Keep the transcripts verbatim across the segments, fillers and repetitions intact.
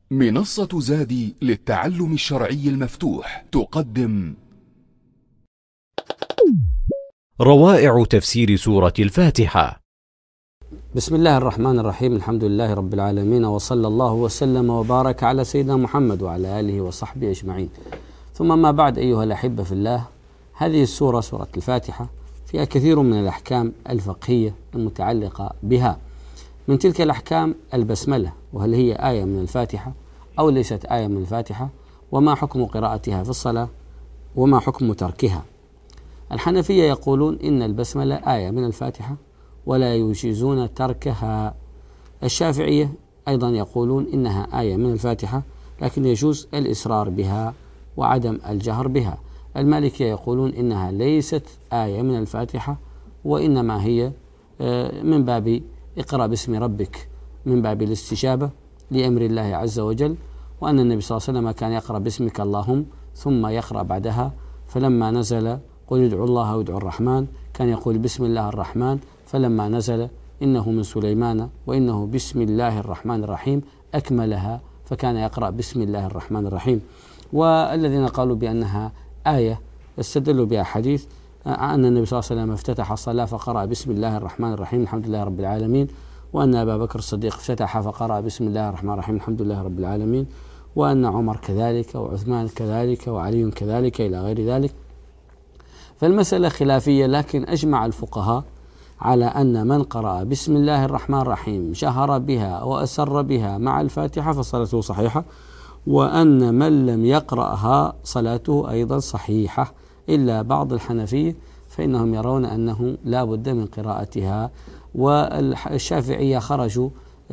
منصة زادي للتعلم الشرعي المفتوح تقدم روائع تفسير سورة الفاتحة. بسم الله الرحمن الرحيم. الحمد لله رب العالمين، وصلى الله وسلم وبارك على سيدنا محمد وعلى آله وصحبه أجمعين. ثم ما بعد، أيها الأحبة في الله، هذه السورة سورة الفاتحة فيها كثير من الأحكام الفقهية المتعلقة بها. من تلك الأحكام البسملة، وهل هي آية من الفاتحة أو ليست آية من الفاتحة، وما حكم قراءتها في الصلاة، وما حكم تركها. الحنفية يقولون إن البسملة آية من الفاتحة ولا يجيزون تركها. الشافعية أيضا يقولون إنها آية من الفاتحة لكن يجوز الإصرار بها وعدم الجهر بها. المالكية يقولون إنها ليست آية من الفاتحة، وإنما هي من باب اقرأ باسم ربك، من باب الاستجابة لأمر الله عز وجل، وأن النبي صلى الله عليه وسلم كان يقرأ باسمك اللهم ثم يقرأ بعدها، فلما نزل قل ادعوا الله وادعوا الرحمن كان يقول بسم الله الرحمن، فلما نزل إنه من سليمان وإنه بسم الله الرحمن الرحيم أكملها، فكان يقرأ بسم الله الرحمن الرحيم. والذين قالوا بأنها آية استدلوا بها حديث أن النبي صلى الله عليه وسلم افتتح الصلاة فقرأ بسم الله الرحمن الرحيم الحمد لله رب العالمين، وأن أبا بكر الصديق افتتح فقرأ بسم الله الرحمن الرحيم الحمد لله رب العالمين، وأن عمر كذلك، وعثمان كذلك، وعلي كذلك، إلى غير ذلك. فالمسألة خلافية، لكن أجمع الفقهاء على أن من قرأ بسم الله الرحمن الرحيم جهر بها وأسر بها مع الفاتحة فصلاته صحيحة، وأن من لم يقرأها صلاته أيضا صحيحة، إلا بعض الحنفية فإنهم يرون أنه لا بد من قراءتها. والشافعية خرجوا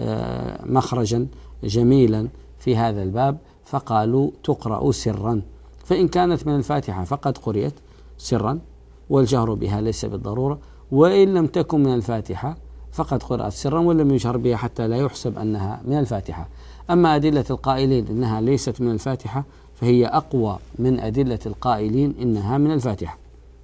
مخرجا جميلا في هذا الباب، فقالوا تقرأ سرا، فإن كانت من الفاتحة فقد قرأت سرا والجهر بها ليس بالضرورة، وإن لم تكن من الفاتحة فقد قرأت سرا ولم يجهر بها حتى لا يحسب أنها من الفاتحة. أما أدلة القائلين إنها ليست من الفاتحة فهي أقوى من أدلة القائلين إنها من الفاتحة.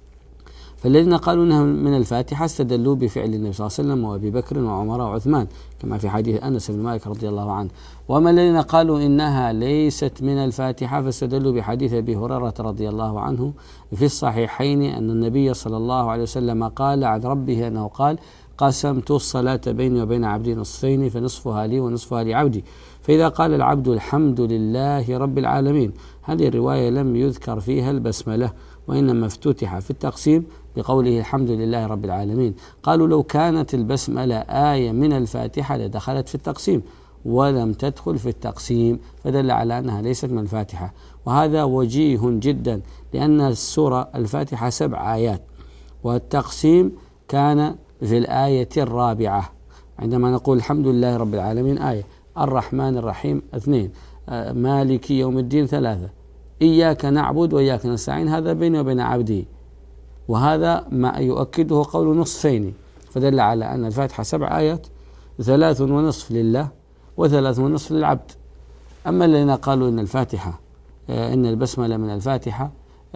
فالذين قالوا إنها من الفاتحة استدلوا بفعل النبي صلى الله عليه وسلم وأبي بكر وعمر وعثمان كما في حديث أنس بن مالك رضي الله عنه. وما الذين قالوا إنها ليست من الفاتحة فاستدلوا بحديث أبي هريرة رضي الله عنه في الصحيحين أن النبي صلى الله عليه وسلم قال عن ربه أنه قال قسمت الصلاة بيني وبين عبدي نصفين فنصفها لي ونصفها لعبدي، فإذا قال العبد الحمد لله رب العالمين. هذه الرواية لم يذكر فيها البسملة، وإنما افتتح في التقسيم بقوله الحمد لله رب العالمين. قالوا لو كانت البسملة آية من الفاتحة لدخلت في التقسيم ولم تدخل في التقسيم، فدل على أنها ليست من الفاتحة، وهذا وجيه جدا، لأن السورة الفاتحة سبع آيات، والتقسيم كان في الآية الرابعة. عندما نقول الحمد لله رب العالمين آية، الرحمن الرحيم اثنين، مالك يوم الدين ثلاثة، إياك نعبد وإياك نستعين هذا بيني وبين عبدي، وهذا ما يؤكده قول نصفين، فدل على أن الفاتحة سبع آيات، ثلاث ونصف لله وثلاث ونصف للعبد. أما الذين قالوا إن الفاتحة إن البسملة من الفاتحة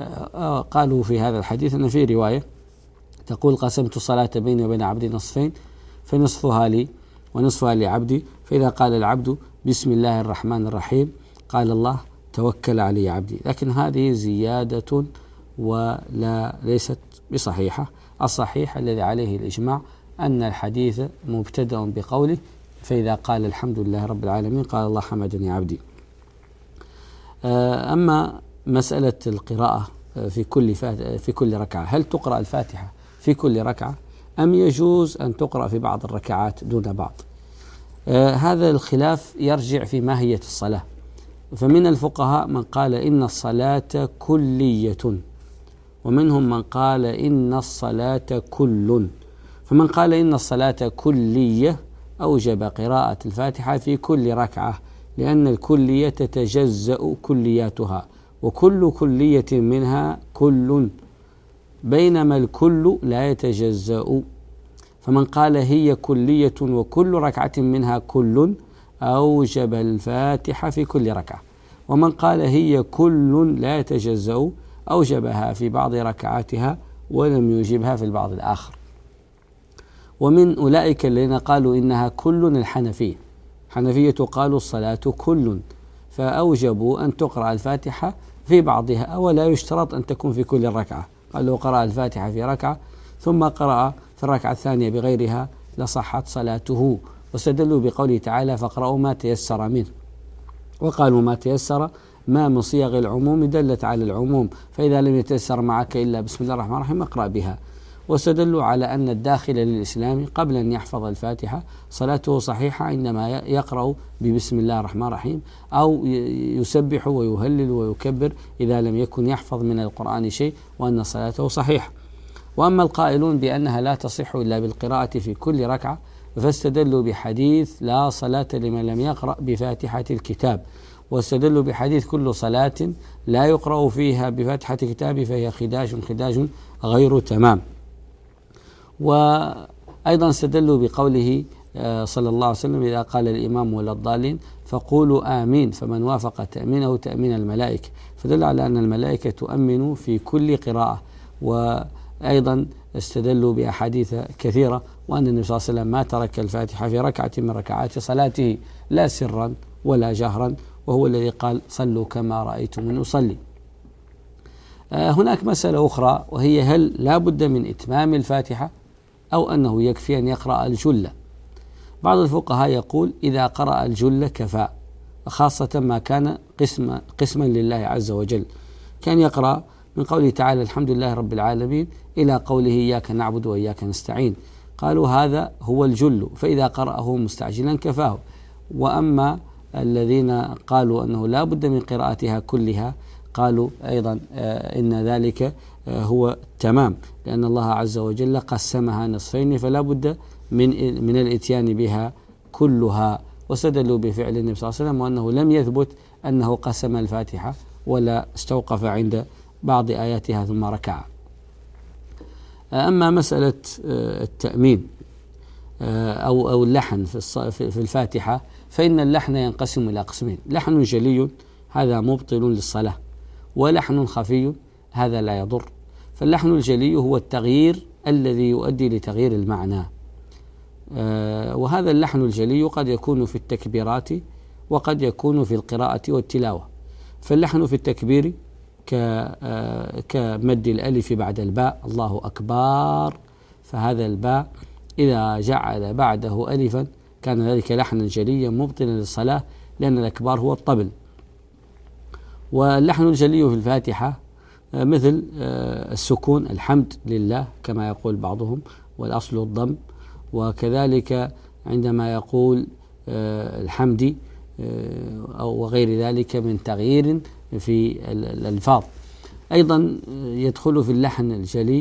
قالوا في هذا الحديث أن في رواية تقول قسمت الصلاة بيني وبين عبدي نصفين فنصفها لي ونصفها لعبدي، فإذا قال العبد بسم الله الرحمن الرحيم قال الله توكل علي عبدي، لكن هذه زيادة ولا ليست بصحيحة. الصحيح الذي عليه الإجماع أن الحديث مبتدأ بقوله فإذا قال الحمد لله رب العالمين قال الله حمدني عبدي. أما مسألة القراءة في كل في كل ركعة، هل تقرأ الفاتحة في كل ركعة أم يجوز أن تقرأ في بعض الركعات دون بعض؟ هذا الخلاف يرجع في ماهية الصلاة، فمن الفقهاء من قال إن الصلاة كلية، ومنهم من قال إن الصلاة كل. فمن قال إن الصلاة كلية أوجب قراءة الفاتحة في كل ركعة، لأن الكلية تتجزأ كلياتها، وكل كلية منها كل، بينما الكل لا يتجزأ. فمن قال هي كلية وكل ركعة منها كل أوجب الفاتحة في كل ركعة، ومن قال هي كل لا يتجزأ أوجبها في بعض ركعاتها ولم يوجبها في البعض الآخر. ومن أولئك الذين قالوا إنها كل الحنفية، حنفية قالوا الصلاة كل، فأوجبوا أن تقرأ الفاتحة في بعضها، ولا يشترط أن تكون في كل ركعة. قال لو قرأ الفاتحة في ركعة ثم قرأ في الركعة الثانية بغيرها لصحت صلاته، واستدلوا بقوله تعالى فاقرأوا ما تيسر منه، وقالوا ما تيسر ما من صيغ العموم دلت على العموم، فإذا لم يتيسر معك إلا بسم الله الرحمن الرحيم اقرأ بها. واستدلوا على أن الداخل للإسلام قبل أن يحفظ الفاتحة صلاته صحيحة عندما يقرأ ببسم الله الرحمن الرحيم، أو يسبح ويهلل ويكبر إذا لم يكن يحفظ من القرآن شيء، وأن صلاته صحيحة. وأما القائلون بأنها لا تصح إلا بالقراءة في كل ركعة فاستدلوا بحديث لا صلاة لمن لم يقرأ بفاتحة الكتاب، واستدلوا بحديث كل صلاة لا يقرأ فيها بفاتحة الكتاب فهي خداج خداج غير تمام. وأيضا استدلوا بقوله صلى الله عليه وسلم إذا قال الإمام ولا الضالين فقولوا آمين، فمن وافق تأمينه تأمين الملائكة، فدل على أن الملائكة تؤمن في كل قراءة. وأيضا استدلوا بأحاديث كثيرة وأن النبي صلى الله عليه وسلم ما ترك الفاتحة في ركعة من ركعات صلاته لا سرا ولا جهرا، وهو الذي قال صلوا كما رأيتم أصلي. هناك مسألة أخرى وهي هل لا بد من إتمام الفاتحة أو أنه يكفي أن يقرأ الجلة؟ بعض الفقهاء يقول إذا قرأ الجلة كفى، خاصة ما كان قسم قسما لله عز وجل، كان يقرأ من قوله تعالى الحمد لله رب العالمين إلى قوله إياك نعبد وإياك نستعين، قالوا هذا هو الجل، فإذا قرأه مستعجلا كفاه. وأما الذين قالوا أنه لا بد من قراءتها كلها قالوا أيضا آه إن ذلك آه هو تمام، لأن الله عز وجل قسمها نصفين فلا بد من من الإتيان بها كلها. واستدلوا بفعل النبي صلى الله عليه وسلم وأنه لم يثبت أنه قسم الفاتحة ولا استوقف عند بعض آياتها ثم ركع. أما مسألة آه التأمين آه أو أو اللحن في في الفاتحة، فإن اللحن ينقسم إلى قسمين: لحن جلي هذا مبطل للصلاة، ولحن خفي هذا لا يضر. فاللحن الجلي هو التغيير الذي يؤدي لتغيير المعنى، آه وهذا اللحن الجلي قد يكون في التكبيرات وقد يكون في القراءة والتلاوة. فاللحن في التكبير آه كمد الألف بعد الباء الله أكبر، فهذا الباء إذا جعل بعده ألفا كان ذلك لحنا جليا مبطلا للصلاة، لأن الأكبار هو الطبل. واللحن الجلي في الفاتحة مثل السكون الحمد لله كما يقول بعضهم والأصل الضم، وكذلك عندما يقول الحمد أو غير ذلك من تغيير في الألفاظ. أيضا يدخل في اللحن الجلي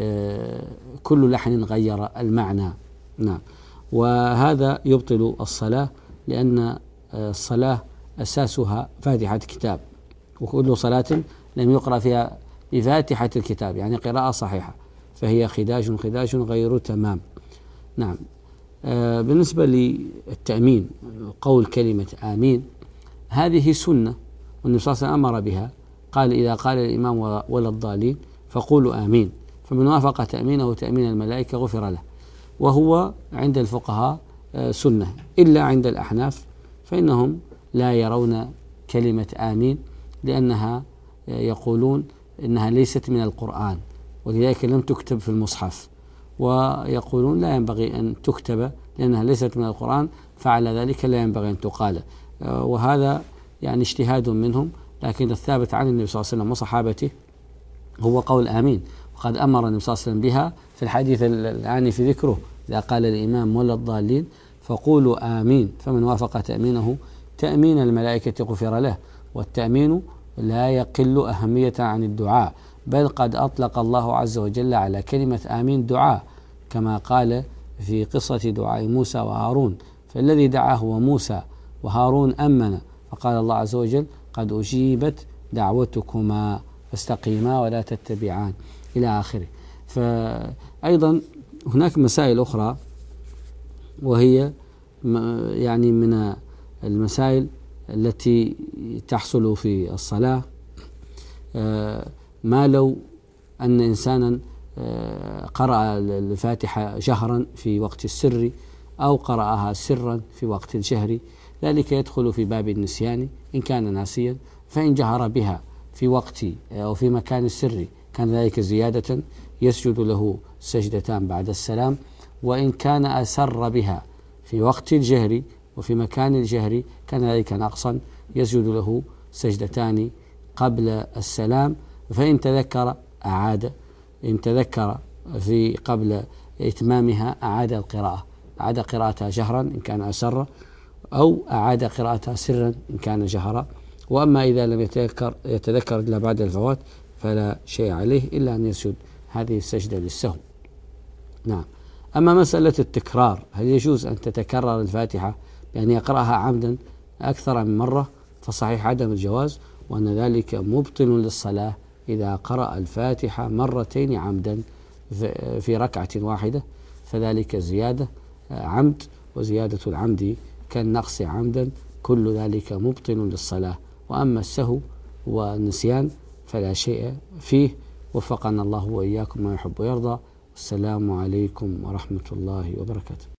كل لحن غير المعنى. نعم، وهذا يبطل الصلاة، لأن الصلاة أساسها فاتحة كتاب، وكل صلاة لم يقرأ فيها بفاتحة الكتاب يعني قراءة صحيحة فهي خداج خداج غير تمام. نعم. آه بالنسبة للتأمين قول كلمة آمين هذه سنة، والنبي صلى الله عليه وسلم أمر بها، قال إذا قال الإمام ولا الضالين فقولوا آمين، فمن وافق تأمينه تأمين الملائكة غفر له. وهو عند الفقهاء آه سنة، إلا عند الأحناف فإنهم لا يرون كلمة آمين لأنها آه يقولون إنها ليست من القرآن، ولذلك لم تكتب في المصحف، ويقولون لا ينبغي أن تكتب لأنها ليست من القرآن، فعلى ذلك لا ينبغي أن تقال. آه وهذا يعني اجتهاد منهم، لكن الثابت عن النبي صلى الله عليه وسلم وصحابته هو قول آمين، وقد أمر النبي صلى الله عليه وسلم بها في الحديث الآن في ذكره إذا قال الإمام ولا الضالين فقولوا آمين، فمن وافق تأمينه تأمين الملائكة غفر له. والتأمين لا يقل أهمية عن الدعاء، بل قد أطلق الله عز وجل على كلمة آمين دعاء، كما قال في قصة دعاء موسى وهارون، فالذي دعاه هو موسى وهارون أمن، فقال الله عز وجل قد أجيبت دعوتكما فاستقيما ولا تتبعان إلى آخره. فأيضا هناك مسائل أخرى وهي يعني من المسائل التي تحصل في الصلاة، ما لو أن إنسانا قرأ الفاتحة جهرا في وقت السر أو قرأها سرا في وقت الجهر، ذلك يدخل في باب النسيان إن كان ناسيا، فإن جهر بها في وقت أو في مكان السر كان ذلك زيادة يسجد له سجدتان بعد السلام، وإن كان أسر بها في وقت الجهر وفي مكان الجهر كان ذلك نقصا يسجد له سجدتان قبل السلام. فإن تذكر أعاد، إن تذكر في قبل إتمامها أعاد القراءة، أعاد قراءتها جهرا إن كان أسر، أو أعاد قراءتها سرا إن كان جهرا. وأما إذا لم يتذكر يتذكر إلا بعد الفوات فلا شيء عليه إلا أن يسجد هذه السجدة للسهو. نعم. أما مسألة التكرار، هل يجوز أن تتكرر الفاتحة بأن يقرأها عمدا أكثر من مرة؟ فصحيح عدم الجواز، وأن ذلك مبطل للصلاة إذا قرأ الفاتحة مرتين عمدا في ركعة واحدة، فذلك زيادة عمد، وزيادة العمد كالنقص عمدا، كل ذلك مبطل للصلاة. وأما السهو والنسيان فلا شيء فيه. وفقنا الله وإياكم ما يحب ويرضى. والسلام عليكم ورحمة الله وبركاته.